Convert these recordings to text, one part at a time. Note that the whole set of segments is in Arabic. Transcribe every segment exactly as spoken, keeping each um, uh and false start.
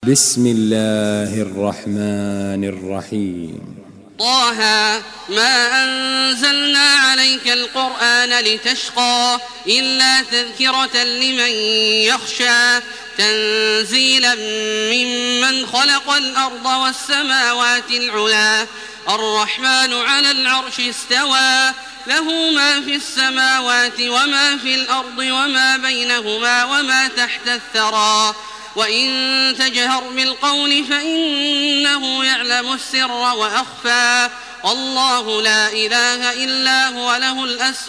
بسم الله الرحمن الرحيم. طه ما أنزلنا عليك القرآن لتشقى إلا تذكرة لمن يخشى تنزيلا ممن خلق الأرض والسماوات العلا الرحمن على العرش استوى له ما في السماوات وما في الأرض وما بينهما وما تحت الثرى وإن تجهر بالقول فإنه يعلم السر وأخفى الله لا إله إلا هو له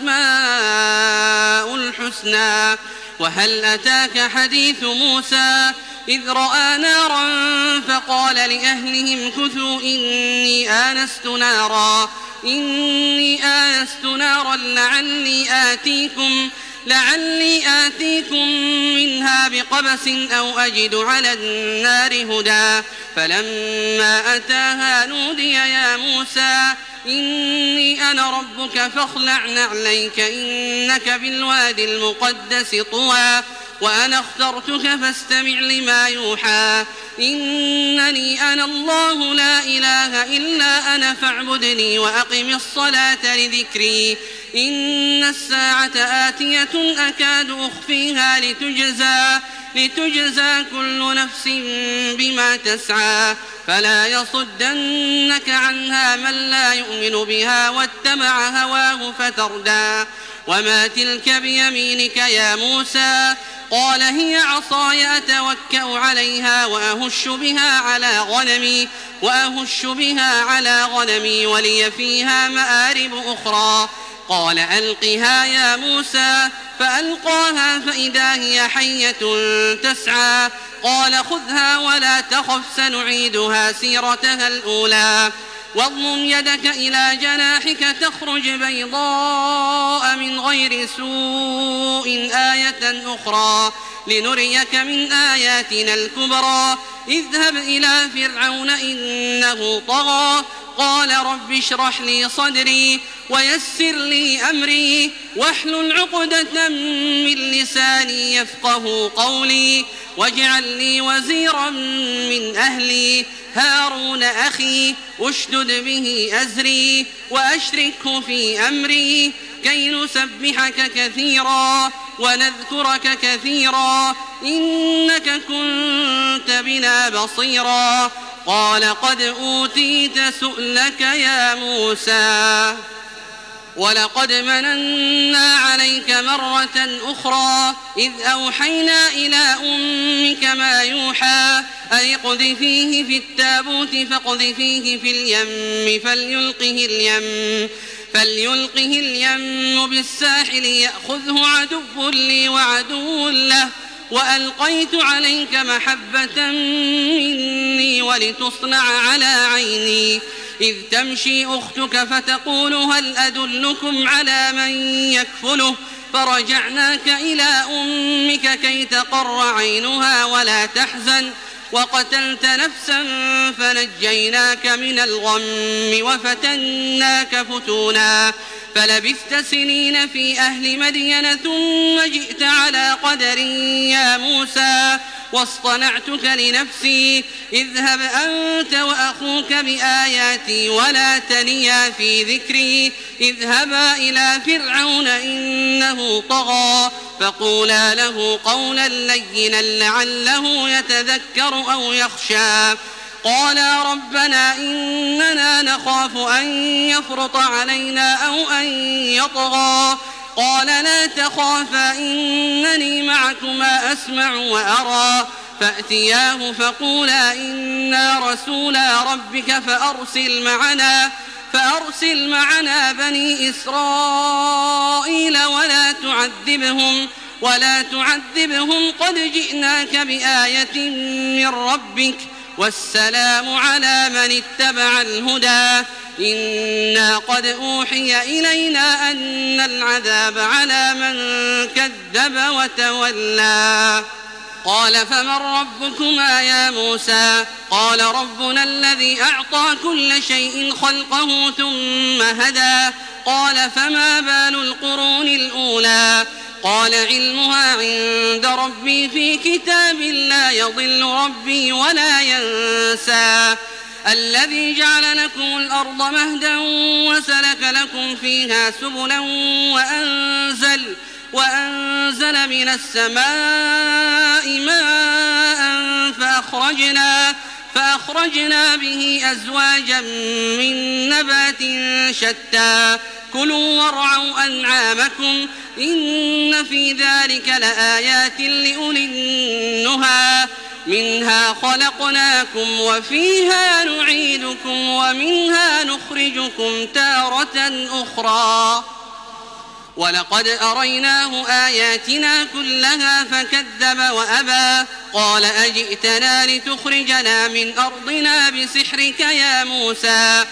الأسماء الحسنى. وهل أتاك حديث موسى إذ رأى نارا فقال لأهلهم كثوا إني آنست نارا إني آنست نارا لعلي آتيكم لعلي آتيكم منها بقبس أو أجد على النار هدى فلما أتاها نودي يا موسى إني أنا ربك فاخلع نعليك إنك بالواد المقدس طوى وأنا اخترتك فاستمع لما يوحى إنني أنا الله لا إله إلا أنا فاعبدني وأقم الصلاة لذكري إن الساعة آتية أكاد أخفيها لتجزى لتجزى كل نفس بما تسعى فلا يصدنك عنها من لا يؤمن بها واتبع هواه فتردى. وما تلك بيمينك يا موسى قال هي عصاي أتوكأ عليها وأهش بها على غنمي وأهش بها على غنمي ولي فيها مآرب أخرى قال ألقها يا موسى فألقاها فإذا هي حية تسعى قال خذها ولا تخف سنعيدها سيرتها الأولى واضمم يدك إلى جناحك تخرج بيضاء من غير سوء آية أخرى لنريك من آياتنا الكبرى اذهب إلى فرعون إنه طغى قال رب اشرح لي صدري ويسر لي أمري واحلل عقدة من لساني يفقه قولي واجعل لي وزيرا من أهلي هارون أخي أشدد به أزري وأشركه في أمري كي نسبحك كثيرا ونذكرك كثيرا إنك كنت بنا بصيرا قال قد أوتيت سؤلك يا موسى ولقد مننا عليك مرة أخرى إذ أوحينا إلى أمك ما يوحى أي اقذفيه في التابوت فاقذفيه في اليم فليلقه اليم فليلقه اليم بالساحل يأخذه عدو لي وعدو له وألقيت عليك محبة مني ولتصنع على عيني إذ تمشي أختك فتقول هل أدلكم على من يكفله فرجعناك إلى أمك كي تقر عينها ولا تحزن وقتلت نفسا فنجيناك من الغم وفتناك فتونا فلبثت سنين في أهل مدين ثم جئت على قدر يا موسى واصطنعتك لنفسي اذهب أنت وأخوك بآياتي ولا تنيا في ذكري اذهبا إلى فرعون إنه طغى فقولا له قولا لينا لعله يتذكر أو يخشى قالا ربنا إننا نخاف أن يفرط علينا أو أن يطغى قال لا تخافا إنني معكما أسمع وأرى فأتياه فقولا إنا رسولا ربك فأرسل معنا فأرسل معنا بني إسرائيل ولا تعذبهم ولا تعذبهم قد جئناك بآية من ربك والسلام على من اتبع الهدى إنا قد أوحي إلينا أن العذاب على من كذب وتولى قال فمن ربكما يا موسى قال ربنا الذي أعطى كل شيء خلقه ثم هدى قال فما بال القرون الأولى قال علمها عند ربي في كتاب لا يضل ربي ولا ينسى الذي جعل لكم الأرض مهدا وسلك لكم فيها سبلا وأنزل, وأنزل من السماء ماء فأخرجنا, فأخرجنا به أزواجا من نبات شتى كلوا وارعوا أنعامكم إن في ذلك لآيات لأولي النهى منها خلقناكم وفيها نعيدكم ومنها نخرجكم تارة أخرى ولقد أريناه آياتنا كلها فكذب وأبى قال أجئتنا لتخرجنا من أرضنا بسحرك يا موسى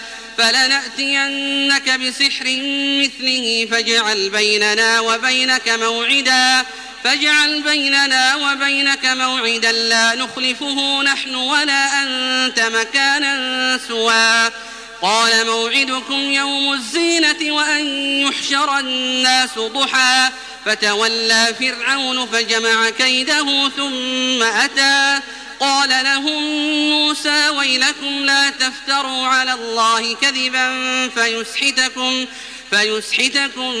فلنأتينك بسحر مثله فاجعل بيننا وبينك موعدا فاجعل بيننا وبينك موعدا لا نخلفه نحن ولا أنت مكانا سوى قال موعدكم يوم الزينة وأن يحشر الناس ضحى فتولى فرعون فجمع كيده ثم أتى قال لهم موسى ويلكم لا تفتروا على الله كذبا فيسحتكم, فيسحتكم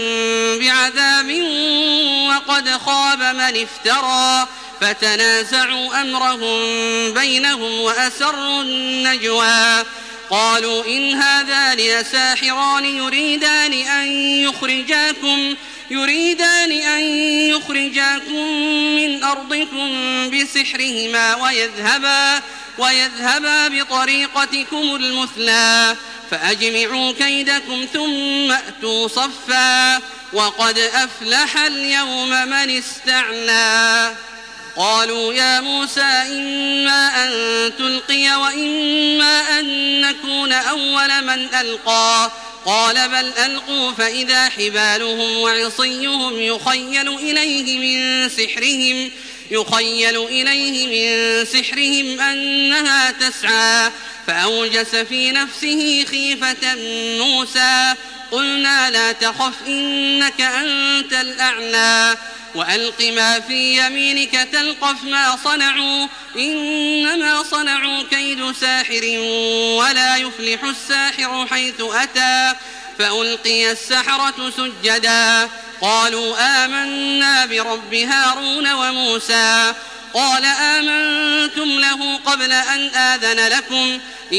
بعذاب وقد خاب من افترى فتنازعوا أمرهم بينهم وأسروا النجوى قالوا إن هذان لساحران يريدان أن يخرجاكم يريدان أن يخرجاكم من أرضكم بسحرهما ويذهبا, ويذهبا بطريقتكم المثلى فأجمعوا كيدكم ثم أتوا صفا وقد أفلح اليوم من استعلى قالوا يا موسى إما أن تلقي وإما أن نكون أول من ألقى قال بل ألقوا فإذا حبالهم وعصيهم يخيل إليه من سحرهم يخيل إليه من سحرهم أنها تسعى فأوجس في نفسه خيفة موسى قلنا لا تخف إنك أنت الأعلى وألق ما في يمينك تلقف ما صنعوا إنما صنعوا كيد ساحر ولا يفلح الساحر حيث أتى فألقي السحرة سجدا قالوا آمنا برب هارون وموسى قال آمنتم له قبل أن آذن لكم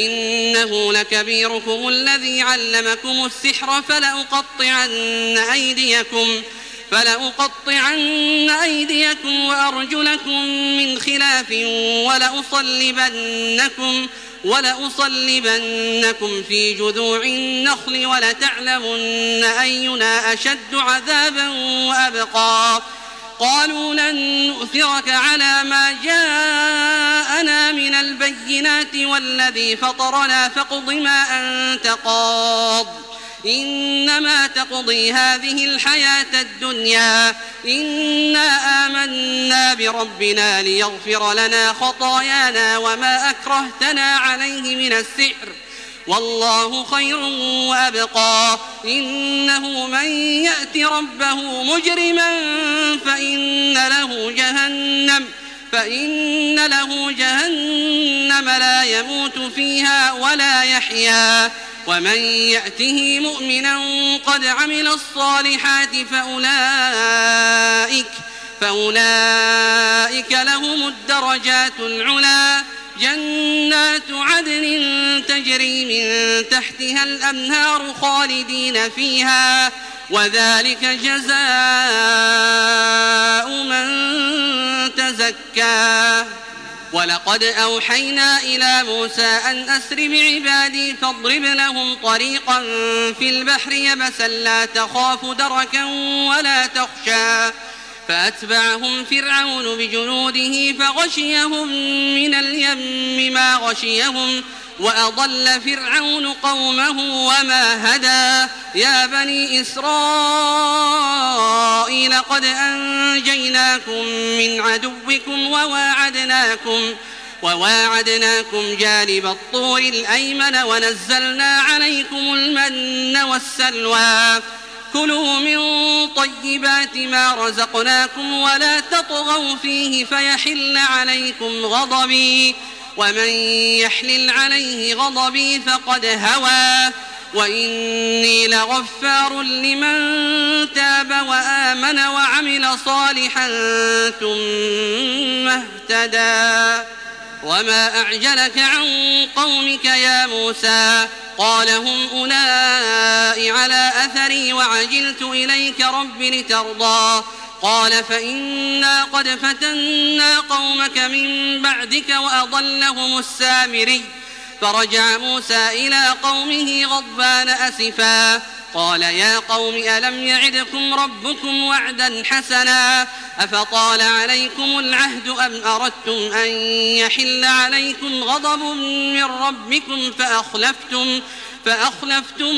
إنه لكبيركم الذي علمكم السحر فلأقطعن أيديكم فلأقطعن أيديكم وأرجلكم من خلاف ولأصلبنكم, ولأصلبنكم في جذوع النخل ولتعلمن أينا أشد عذابا وأبقى قالوا لن نؤثرك على ما جاءنا من البينات والذي فطرنا فاقض ما أنت قاض إنما تقضي هذه الحياة الدنيا إنا آمنا بربنا ليغفر لنا خطايانا وما أكرهتنا عليه من السحر والله خير وأبقى إنه من يأت ربه مجرما فإن له جهنم فإن له جهنم لا يموت فيها ولا يحيا ومن يأته مؤمنا قد عمل الصالحات فأولئك, فأولئك لهم الدرجات العلى جنات عدن تجري من تحتها الأنهار خالدين فيها وذلك جزاء من تزكى ولقد أوحينا إلى موسى أن أسر بعبادي فاضرب لهم طريقا في البحر يبسا لا تخاف دركا ولا تخشى فأتبعهم فرعون بجنوده فغشيهم من اليم ما غشيهم وأضل فرعون قومه وما هدى يا بني إسرائيل قد أنجيناكم من عدوكم وواعدناكم وواعدناكم جانب الطور الأيمن ونزلنا عليكم المن والسلوى كلوا من طيبات ما رزقناكم ولا تطغوا فيه فيحل عليكم غضبي ومن يحلل عليه غضبي فقد هوى وإني لغفار لمن تاب وآمن وعمل صالحا ثم اهتدى. وما أعجلك عن قومك يا موسى؟ قال هم أولئك على أثري وعجلت إليك رب لترضى. قال فإنا قد فتنا قومك من بعدك وأضلهم السامري. فرجع موسى إلى قومه غضبان أسفا قال يا قوم ألم يعدكم ربكم وعدا حسنا أفطال عليكم العهد أم أردتم أن يحل عليكم غضب من ربكم فأخلفتم, فأخلفتم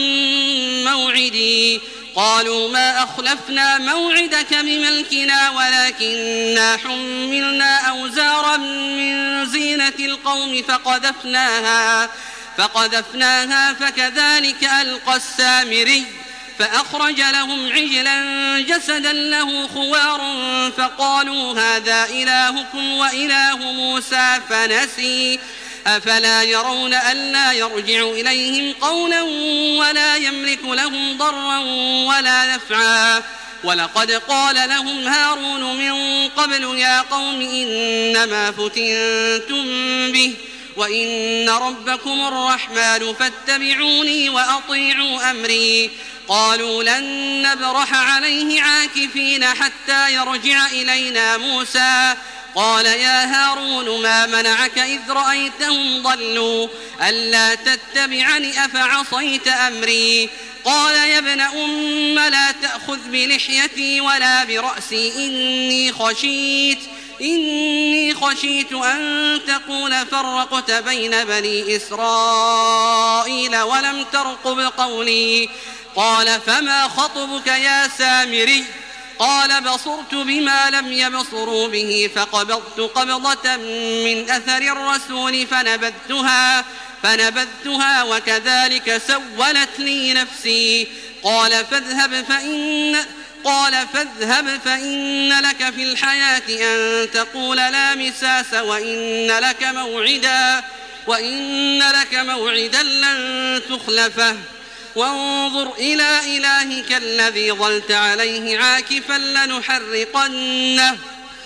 موعدي. قالوا ما أخلفنا موعدك بملكنا ولكننا حملنا أوزارا من زينة القوم فقذفناها, فقذفناها فكذلك ألقى السامري. فأخرج لهم عجلا جسدا له خوار فقالوا هذا إلهكم وإله موسى فنسي. أفلا يرون ألا يرجع إليهم قولا ولا يملك لهم ضرا ولا نفعا. ولقد قال لهم هارون من قبل يا قوم إنما فتنتم به وإن ربكم الرحمن فاتبعوني وأطيعوا أمري. قالوا لن نبرح عليه عاكفين حتى يرجع إلينا موسى. قال يا هارون ما منعك إذ رأيتهم ضلوا ألا تتبعني أفعصيت أمري؟ قال يا ابن أم لا تأخذ بلحيتي ولا برأسي إني خشيت إني خشيت أن تقول فرقت بين بني إسرائيل ولم ترقب قولي. قال فما خطبك يا سامري؟ قال بصرت بما لم يبصروا به فقبضت قبضة من أثر الرسول فنبذتها, فنبذتها وكذلك سولت لي نفسي. قال فاذهب فإن قال فاذهب فإن لك في الحياة أن تقول لا مساس وإن لك موعدا وإن لك موعدا لن تخلفه وانظر إلى إلهك الذي ظلت عليه عاكفا لنحرقنه,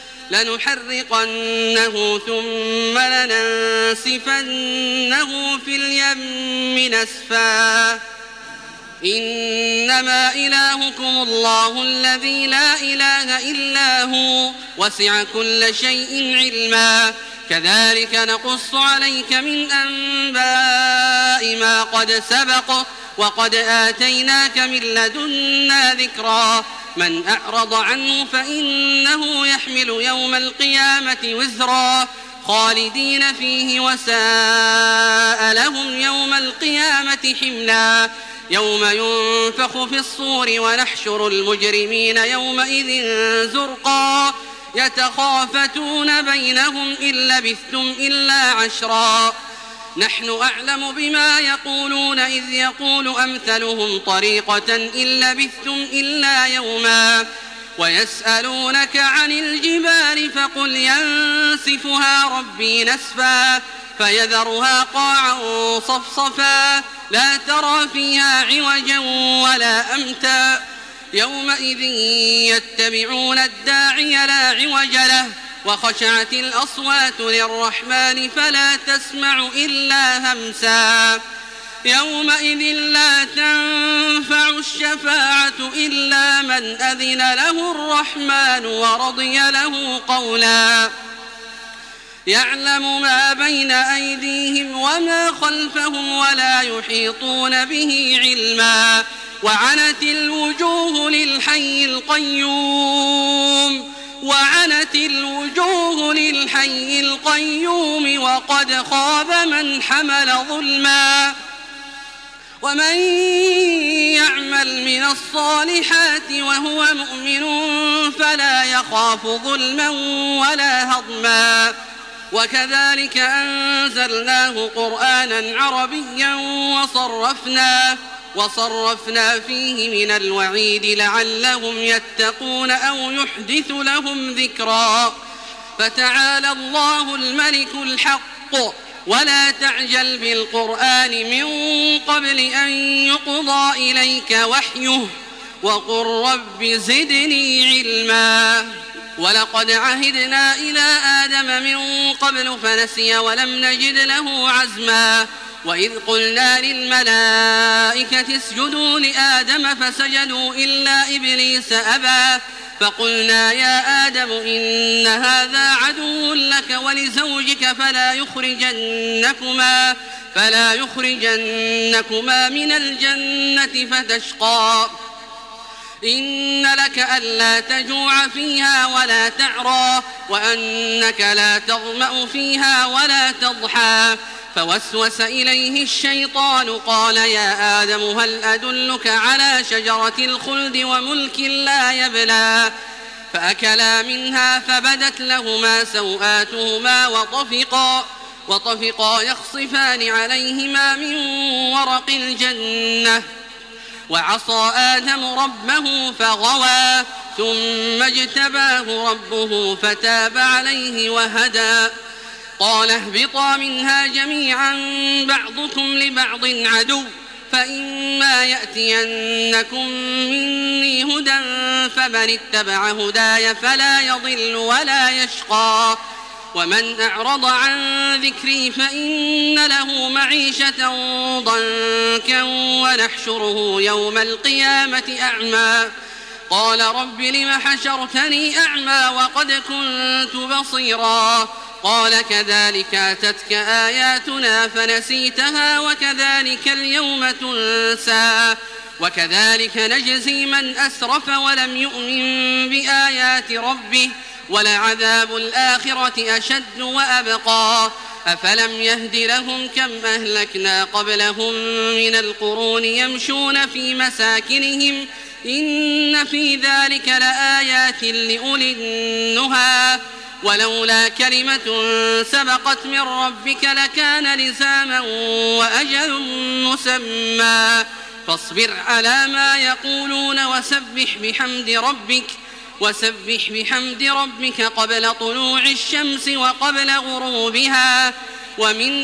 لنحرقنه ثم لننسفنه في اليم نسفا. إنما إلهكم الله الذي لا إله إلا هو وسع كل شيء علما. كذلك نقص عليك من أنباء ما قد سبق وقد آتيناك من لدنا ذكرا. من أعرض عنه فإنه يحمل يوم القيامة وزرا خالدين فيه وساء لهم يوم القيامة حملا. يوم ينفخ في الصور ونحشر المجرمين يومئذ زرقا يتخافتون بينهم إن لبثتم إلا عشرا. نحن أعلم بما يقولون إذ يقول أمثلهم طريقة إن لبثتم إلا يوما. ويسألونك عن الجبال فقل ينسفها ربي نسفا فيذرها قاعا صفصفا لا ترى فيها عوجا ولا أمتا. يومئذ يتبعون الداعي لا عوج له وخشعت الأصوات للرحمن فلا تسمع إلا همسا. يومئذ لا تنفع الشفاعة إلا من أذن له الرحمن ورضي له قولا. يعلم ما بين أيديهم وما خلفهم ولا يحيطون به علما. وعنت الوجوه للحي القيوم وعنت الوجوه للحي القيوم وقد خاب من حمل ظلما. ومن يعمل من الصالحات وهو مؤمن فلا يخاف ظلما ولا هضما. وكذلك أنزلناه قرآنا عربيا وصرفنا وصرفنا فيه من الوعيد لعلهم يتقون أو يحدث لهم ذكرا فتعالى الله الملك الحق ولا تعجل بالقرآن من قبل أن يقضى إليك وحيه وقل رب زدني علما ولقد عهدنا إلى آدم من قبل فنسي ولم نجد له عزما وإذ قلنا للملائكة اسجدوا لآدم فسجدوا إلا إبليس أبى فقلنا يا آدم إن هذا عدو لك ولزوجك فلا يخرجنكما فلا يخرجنكما من الجنة فتشقى إن لك ألا تجوع فيها ولا تعرى وأنك لا تظمأ فيها ولا تضحى فوسوس إليه الشيطان قال يا آدم هل أدلك على شجرة الخلد وملك لا يبلى فأكلا منها فبدت لهما سوآتهما وطفقا وطفقا يخصفان عليهما من ورق الجنة وعصى آدم ربه فغوى ثم اجتباه ربه فتاب عليه وهدى قال اهبطا منها جميعا بعضكم لبعض عدو فإما يأتينكم مني هدى فمن اتبع هداي فلا يضل ولا يشقى ومن أعرض عن ذكري فإن له معيشة ضنكا ونحشره يوم القيامة أعمى قال رب لم حشرتني أعمى وقد كنت بصيرا قال كذلك أتتك آياتنا فنسيتها وكذلك اليوم تنسى وكذلك نجزي من أسرف ولم يؤمن بآيات ربه ولعذاب الآخرة أشد وأبقى أفلم يهد لهم كم أهلكنا قبلهم من القرون يمشون في مساكنهم إن في ذلك لآيات لأولي النهى ولولا كلمة سبقت من ربك لكان لزاما وأجل مسمى فاصبر على ما يقولون وسبح بحمد ربك وسبح بحمد ربك قبل طلوع الشمس وقبل غروبها ومن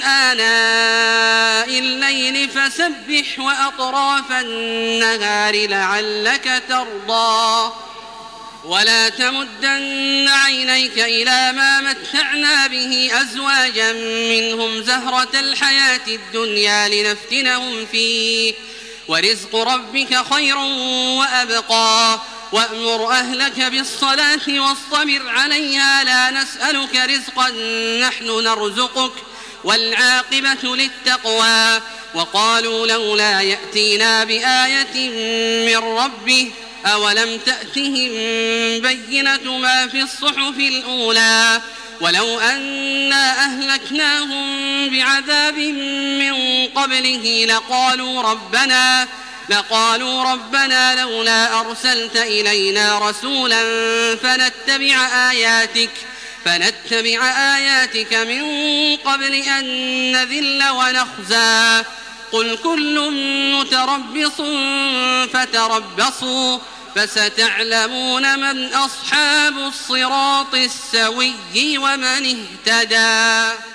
آناء الليل فسبح وأطراف النهار لعلك ترضى ولا تمدن عينيك إلى ما متعنا به أزواجا منهم زهرة الحياة الدنيا لنفتنهم فيه ورزق ربك خير وأبقى وأمر أهلك بالصلاة واصطبر عليها لا نسألك رزقا نحن نرزقك والعاقبة للتقوى وقالوا لولا يأتينا بآية من ربه أولم تأتهم بينة ما في الصحف الأولى ولو أنا أهلكناهم بعذاب من قبله لقالوا ربنا لقالوا ربنا لولا أرسلت إلينا رسولا فنتبع آياتك فنتبع آياتك من قبل أن نذل ونخزى قل كل متربص فتربصوا فستعلمون من أصحاب الصراط السوي ومن اهتدى.